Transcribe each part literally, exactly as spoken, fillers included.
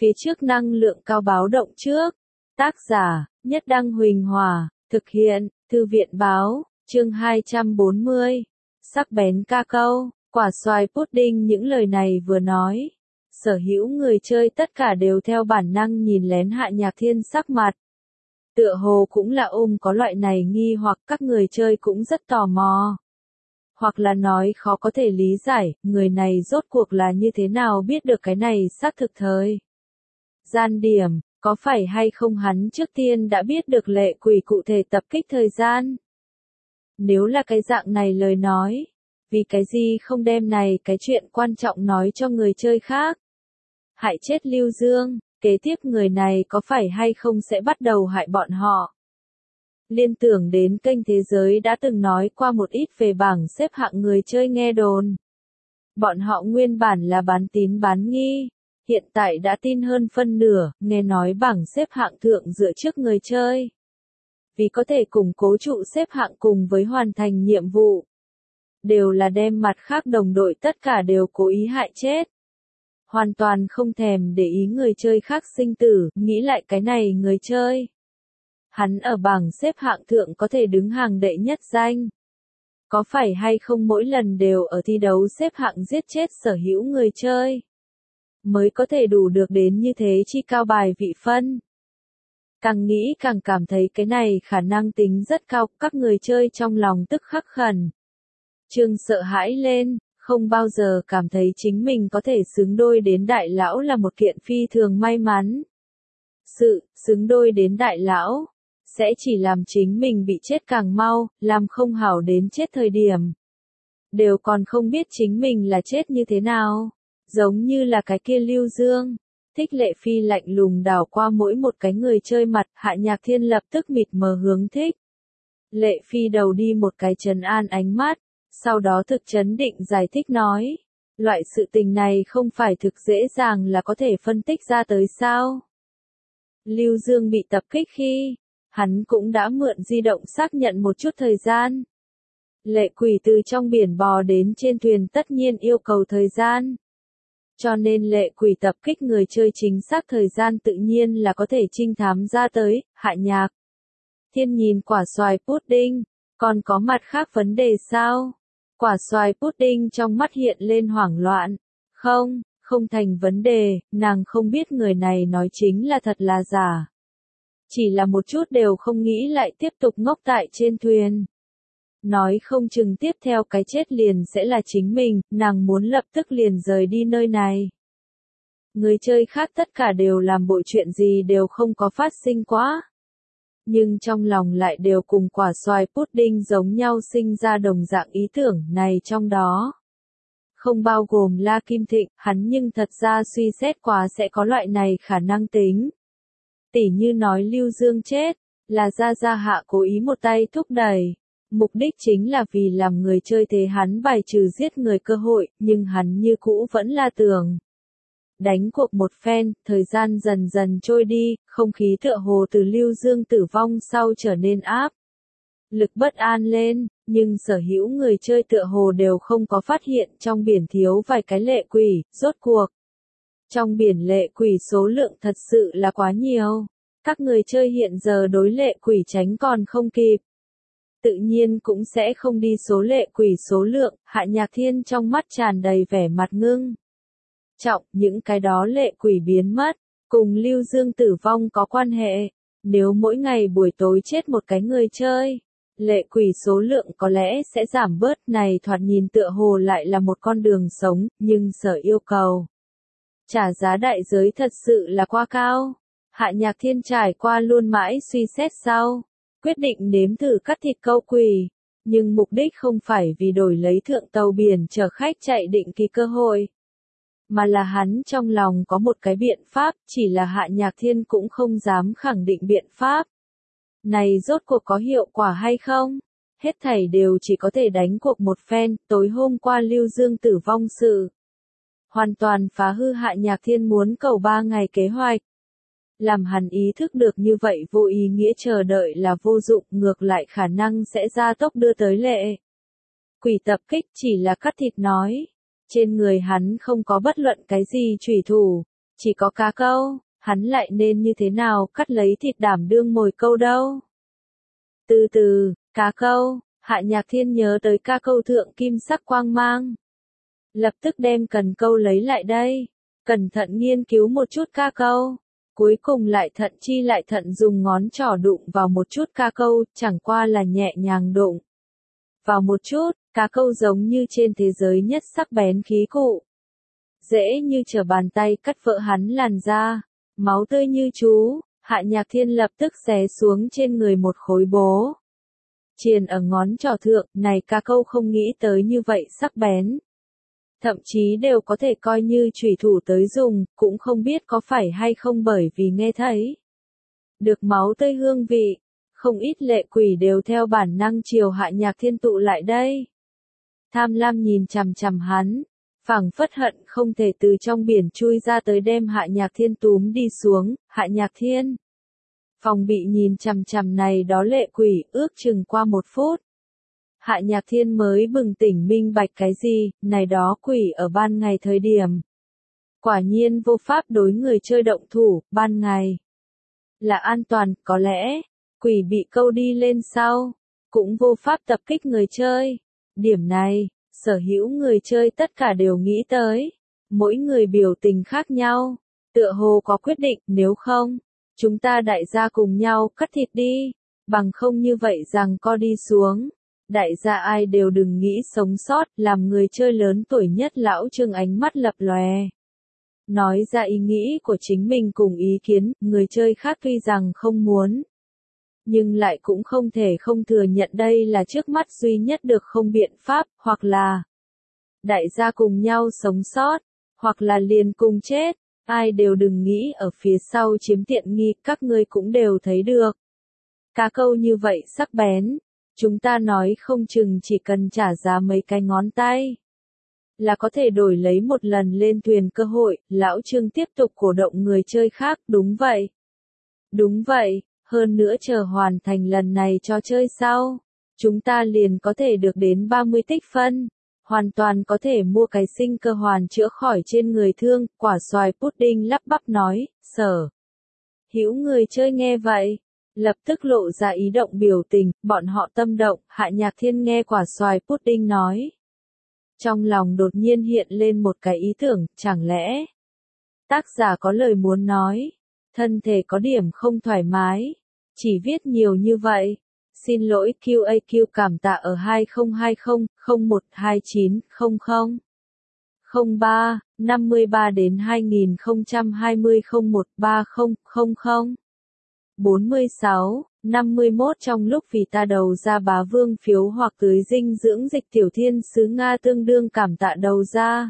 Phía trước năng lượng cao báo động trước. Tác giả, Nhất Đăng Huỳnh Hòa, thực hiện, Thư viện Báo, chương hai trăm bốn mươi. Sắc bén ca câu, quả xoài pudding. Những lời này vừa nói, sở hữu người chơi tất cả đều theo bản năng nhìn lén Hạ Nhạc Thiên sắc mặt. Tựa hồ cũng là ôm có loại này nghi hoặc các người chơi cũng rất tò mò. Hoặc là nói khó có thể lý giải, người này rốt cuộc là như thế nào biết được cái này xác thực thời gian điểm, có phải hay không hắn trước tiên đã biết được lệ quỷ cụ thể tập kích thời gian. Nếu là cái dạng này lời nói, vì cái gì không đem này cái chuyện quan trọng nói cho người chơi khác. Hại chết Lưu Dương, kế tiếp người này có phải hay không sẽ bắt đầu hại bọn họ. Liên tưởng đến kênh Thế Giới đã từng nói qua một ít về bảng xếp hạng người chơi nghe đồn. Bọn họ nguyên bản là bán tín bán nghi, hiện tại đã tin hơn phân nửa, nghe nói bảng xếp hạng thượng dựa trước người chơi. Vì có thể củng cố trụ xếp hạng cùng với hoàn thành nhiệm vụ. Đều là đem mặt khác đồng đội tất cả đều cố ý hại chết. Hoàn toàn không thèm để ý người chơi khác sinh tử, nghĩ lại cái này người chơi. Hắn ở bảng xếp hạng thượng có thể đứng hàng đệ nhất danh. Có phải hay không mỗi lần đều ở thi đấu xếp hạng giết chết sở hữu người chơi. Mới có thể đủ được đến như thế chi cao bài vị phân. Càng nghĩ càng cảm thấy cái này khả năng tính rất cao, các người chơi trong lòng tức khắc khẩn. Trương sợ hãi lên, không bao giờ cảm thấy chính mình có thể xứng đôi đến đại lão là một kiện phi thường may mắn. Sự, xứng đôi đến đại lão, sẽ chỉ làm chính mình bị chết càng mau, làm không hảo đến chết thời điểm. Đều còn không biết chính mình là chết như thế nào, giống như là cái kia Lưu Dương. Thích Lệ Phi lạnh lùng đảo qua mỗi một cái người chơi mặt, Hạ Nhạc Thiên lập tức mịt mờ hướng Thích Lệ Phi đầu đi một cái trấn an ánh mắt, sau đó thực chấn định giải thích nói, loại sự tình này không phải thực dễ dàng là có thể phân tích ra tới sao. Lưu Dương bị tập kích khi, hắn cũng đã mượn di động xác nhận một chút thời gian. Lệ quỷ từ trong biển bò đến trên thuyền tất nhiên yêu cầu thời gian. Cho nên lệ quỷ tập kích người chơi chính xác thời gian tự nhiên là có thể trinh thám ra tới. Hạ Nhạc Thiên nhìn quả xoài pudding, còn có mặt khác vấn đề sao? Quả xoài pudding trong mắt hiện lên hoảng loạn. Không, không thành vấn đề, nàng không biết người này nói chính là thật là giả. Chỉ là một chút đều không nghĩ lại tiếp tục ngốc tại trên thuyền. Nói không chừng tiếp theo cái chết liền sẽ là chính mình, nàng muốn lập tức liền rời đi nơi này. Người chơi khác tất cả đều làm bộ chuyện gì đều không có phát sinh quá. Nhưng trong lòng lại đều cùng quả xoài pudding giống nhau sinh ra đồng dạng ý tưởng này trong đó. Không bao gồm La Kim Thịnh, hắn nhưng thật ra suy xét quá sẽ có loại này khả năng tính. Tỉ như nói Lưu Dương chết, là Gia Gia Hạ cố ý một tay thúc đẩy. Mục đích chính là vì làm người chơi thế hắn bài trừ giết người cơ hội, nhưng hắn như cũ vẫn là tưởng. Đánh cuộc một phen, thời gian dần dần trôi đi, không khí tựa hồ từ Lưu Dương tử vong sau trở nên áp. Lực bất an lên, nhưng sở hữu người chơi tựa hồ đều không có phát hiện trong biển thiếu vài cái lệ quỷ, rốt cuộc. Trong biển lệ quỷ số lượng thật sự là quá nhiều. Các người chơi hiện giờ đối lệ quỷ tránh còn không kịp. Tự nhiên cũng sẽ không đi số lệ quỷ số lượng, Hạ Nhạc Thiên trong mắt tràn đầy vẻ mặt ngưng. Trọng, những cái đó lệ quỷ biến mất, cùng Lưu Dương tử vong có quan hệ. Nếu mỗi ngày buổi tối chết một cái người chơi, lệ quỷ số lượng có lẽ sẽ giảm bớt. Này thoạt nhìn tựa hồ lại là một con đường sống, nhưng sở yêu cầu trả giá đại giới thật sự là quá cao. Hạ Nhạc Thiên trải qua luôn mãi suy xét sau, quyết định nếm thử cắt thịt câu quỷ, nhưng mục đích không phải vì đổi lấy thượng tàu biển chở khách chạy định kỳ cơ hội, mà là hắn trong lòng có một cái biện pháp, chỉ là Hạ Nhạc Thiên cũng không dám khẳng định biện pháp này rốt cuộc có hiệu quả hay không. Hết thảy đều chỉ có thể đánh cuộc một phen. Tối hôm qua Lưu Dương tử vong sự hoàn toàn phá hư Hạ Nhạc Thiên muốn cầu ba ngày kế hoạch. Làm hắn ý thức được như vậy vô ý nghĩa chờ đợi là vô dụng, ngược lại khả năng sẽ gia tốc đưa tới lệ quỷ tập kích. Chỉ là cắt thịt nói, trên người hắn không có bất luận cái gì chủy thủ, Chỉ có cá câu, hắn lại nên như thế nào cắt lấy thịt đảm đương mồi câu đâu. Từ từ, cá câu, Hạ Nhạc Thiên nhớ tới cá câu thượng kim sắc quang mang. Lập tức đem cần câu lấy lại đây, cẩn thận nghiên cứu một chút cá câu. Cuối cùng lại thận chi lại thận dùng ngón trỏ đụng vào một chút cá câu, chẳng qua là nhẹ nhàng đụng vào một chút, cá câu giống như trên thế giới nhất sắc bén khí cụ. Dễ như trở bàn tay cắt vỡ hắn làn da, máu tươi như chú, Hạ Nhạc Thiên lập tức xé xuống trên người một khối bố. Triền ở ngón trỏ thượng, này cá câu không nghĩ tới như vậy sắc bén. Thậm chí đều có thể coi như chủy thủ tới dùng, cũng không biết có phải hay không bởi vì nghe thấy được máu tươi hương vị, không ít lệ quỷ đều theo bản năng chiều Hạ Nhạc Thiên tụ lại đây. Tham lam nhìn chằm chằm hắn, phảng phất hận không thể từ trong biển chui ra tới đem Hạ Nhạc Thiên túm đi xuống. Hạ Nhạc Thiên phòng bị nhìn chằm chằm này đó lệ quỷ, ước chừng qua một phút. Hạ Nhạc Thiên mới bừng tỉnh minh bạch cái gì, này đó quỷ ở ban ngày thời điểm. Quả nhiên vô pháp đối người chơi động thủ, ban ngày là an toàn, có lẽ, quỷ bị câu đi lên sau, cũng vô pháp tập kích người chơi. Điểm này, sở hữu người chơi tất cả đều nghĩ tới, mỗi người biểu tình khác nhau, tựa hồ có quyết định, nếu không, chúng ta đại gia cùng nhau cắt thịt đi, bằng không như vậy rằng co đi xuống. Đại gia ai đều đừng nghĩ sống sót, làm người chơi lớn tuổi nhất lão Trương ánh mắt lập lòe. Nói ra ý nghĩ của chính mình cùng ý kiến, người chơi khác tuy rằng không muốn, nhưng lại cũng không thể không thừa nhận đây là trước mắt duy nhất được không biện pháp, hoặc là đại gia cùng nhau sống sót, hoặc là liền cùng chết, ai đều đừng nghĩ ở phía sau chiếm tiện nghi, các ngươi cũng đều thấy được. Cá câu như vậy sắc bén, chúng ta nói không chừng chỉ cần trả giá mấy cái ngón tay, là có thể đổi lấy một lần lên thuyền cơ hội. Lão Trương tiếp tục cổ động người chơi khác, đúng vậy. Đúng vậy, hơn nữa chờ hoàn thành lần này trò chơi sau, chúng ta liền có thể được đến ba mươi tích phân, hoàn toàn có thể mua cái sinh cơ hoàn chữa khỏi trên người thương. Quả xoài pudding lắp bắp nói, sở hữu người chơi nghe vậy, lập tức lộ ra ý động biểu tình, bọn họ tâm động. Hạ Nhạc Thiên nghe quả xoài pudding nói, trong lòng đột nhiên hiện lên một cái ý tưởng, chẳng lẽ tác giả có lời muốn nói, thân thể có điểm không thoải mái, chỉ viết nhiều như vậy. Xin lỗi quy a quy cảm tạ ở hai không hai không, không một hai chín, không không, không ba, năm ba đến hai không hai không, không một ba không, không không, bốn mươi sáu, năm mươi mốt trong lúc vì ta đầu ra bá vương phiếu hoặc tưới dinh dưỡng dịch tiểu thiên sứ Nga tương đương cảm tạ đầu ra.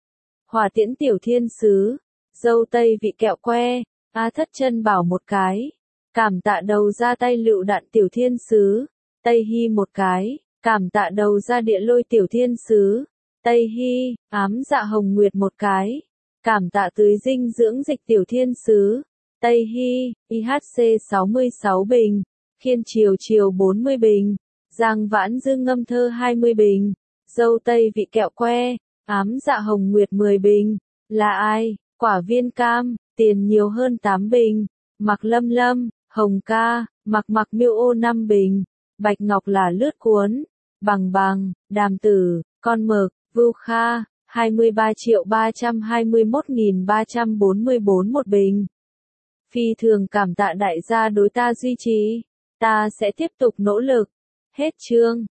Hỏa tiễn tiểu thiên sứ, dâu tây vị kẹo que, a thất chân bảo một cái. Cảm tạ đầu ra tay lựu đạn tiểu thiên sứ, Tây Hy một cái, cảm tạ đầu ra địa lôi tiểu thiên sứ, Tây Hy, ám dạ hồng nguyệt một cái, cảm tạ tưới dinh dưỡng dịch tiểu thiên sứ, Tây Hy, i hát xê sáu mươi sáu bình, Khiên Triều Triều bốn mươi bình, Giang Vãn Dương ngâm thơ hai mươi bình, dâu tây vị kẹo que, ám dạ hồng nguyệt mười bình, là ai, quả viên cam, tiền nhiều hơn tám bình, Mặc Lâm Lâm, Hồng Ca, Mặc Mặc Miêu ô năm bình, Bạch Ngọc là lướt cuốn, Bằng Bằng, Đàm Tử, Con Mực, Vưu Kha, hai mươi ba triệu ba trăm hai mươi mốt nghìn ba trăm bốn mươi bốn một bình. Phi thường cảm tạ đại gia đối ta duy trì, ta sẽ tiếp tục nỗ lực. Hết chương.